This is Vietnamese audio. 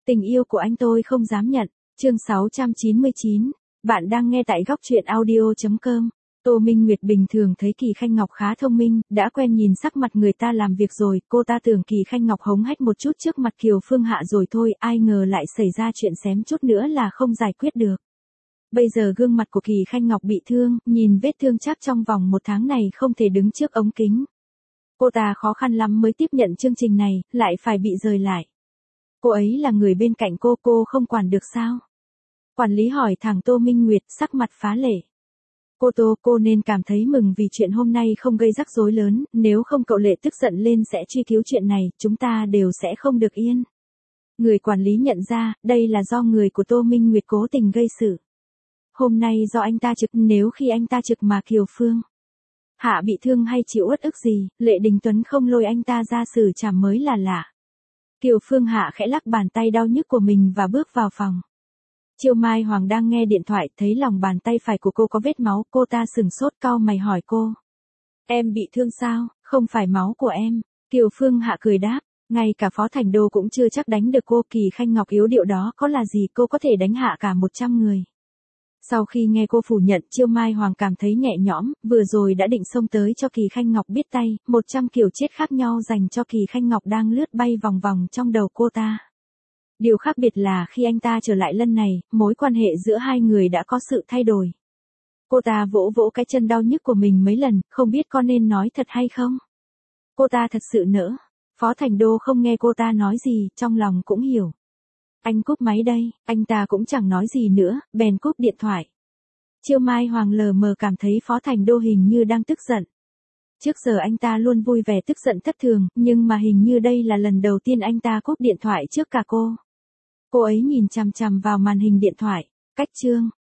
Tình yêu của anh tôi không dám nhận. Chương 699. Bạn đang nghe tại góc truyện audio.com. Tô Minh Nguyệt bình thường thấy Kỳ Khanh Ngọc khá thông minh, đã quen nhìn sắc mặt người ta làm việc rồi, cô ta tưởng Kỳ Khanh Ngọc hống hách một chút trước mặt Kiều Phương Hạ rồi thôi, ai ngờ lại xảy ra chuyện xém chút nữa là không giải quyết được. Bây giờ gương mặt của Kỳ Khanh Ngọc bị thương, nhìn vết thương chắc trong vòng 1 tháng này không thể đứng trước ống kính. Cô ta khó khăn lắm mới tiếp nhận chương trình này, lại phải bị rời lại. Cô ấy là người bên cạnh cô không quản được sao? Quản lý hỏi thẳng Tô Minh Nguyệt, sắc mặt phá lệ. Cô nên cảm thấy mừng vì chuyện hôm nay không gây rắc rối lớn, nếu không cậu Lệ tức giận lên sẽ truy cứu chuyện này, chúng ta đều sẽ không được yên. Người quản lý nhận ra, đây là do người của Tô Minh Nguyệt cố tình gây sự. Hôm nay do anh ta trực, nếu khi anh ta trực mà Kiều Phương Hạ bị thương hay chịu uất ức gì, Lệ Đình Tuấn không lôi anh ta ra xử trảm mới là lạ. Kiều Phương Hạ khẽ lắc bàn tay đau nhức của mình và bước vào phòng. Chiêu Mai Hoàng đang nghe điện thoại, thấy lòng bàn tay phải của cô có vết máu, cô ta sừng sốt cau mày hỏi cô. Em bị thương sao? Không phải máu của em. Kiều Phương Hạ cười đáp, ngay cả Phó Thành Đô cũng chưa chắc đánh được cô. Kỳ Khanh Ngọc yếu điệu đó có là gì, cô có thể đánh hạ cả 100 người. Sau khi nghe cô phủ nhận, Chiêu Mai Hoàng cảm thấy nhẹ nhõm, vừa rồi đã định xông tới cho Kỳ Khanh Ngọc biết tay, 100 kiểu chết khác nhau dành cho Kỳ Khanh Ngọc đang lướt bay vòng vòng trong đầu cô ta. Điều khác biệt là khi anh ta trở lại lần này, mối quan hệ giữa hai người đã có sự thay đổi. Cô ta vỗ vỗ cái chân đau nhức của mình mấy lần, không biết có nên nói thật hay không. Cô ta thật sự nỡ. Phó Thành Đô không nghe cô ta nói gì, trong lòng cũng hiểu. Anh cúp máy đây, anh ta cũng chẳng nói gì nữa, bèn cúp điện thoại. Chiêu Mai Hoàng lờ mờ cảm thấy Phó Thành Đô hình như đang tức giận. Trước giờ anh ta luôn vui vẻ tức giận thất thường, nhưng mà hình như đây là lần đầu tiên anh ta cúp điện thoại trước cả cô. Cô ấy nhìn chằm chằm vào màn hình điện thoại. Cách chương.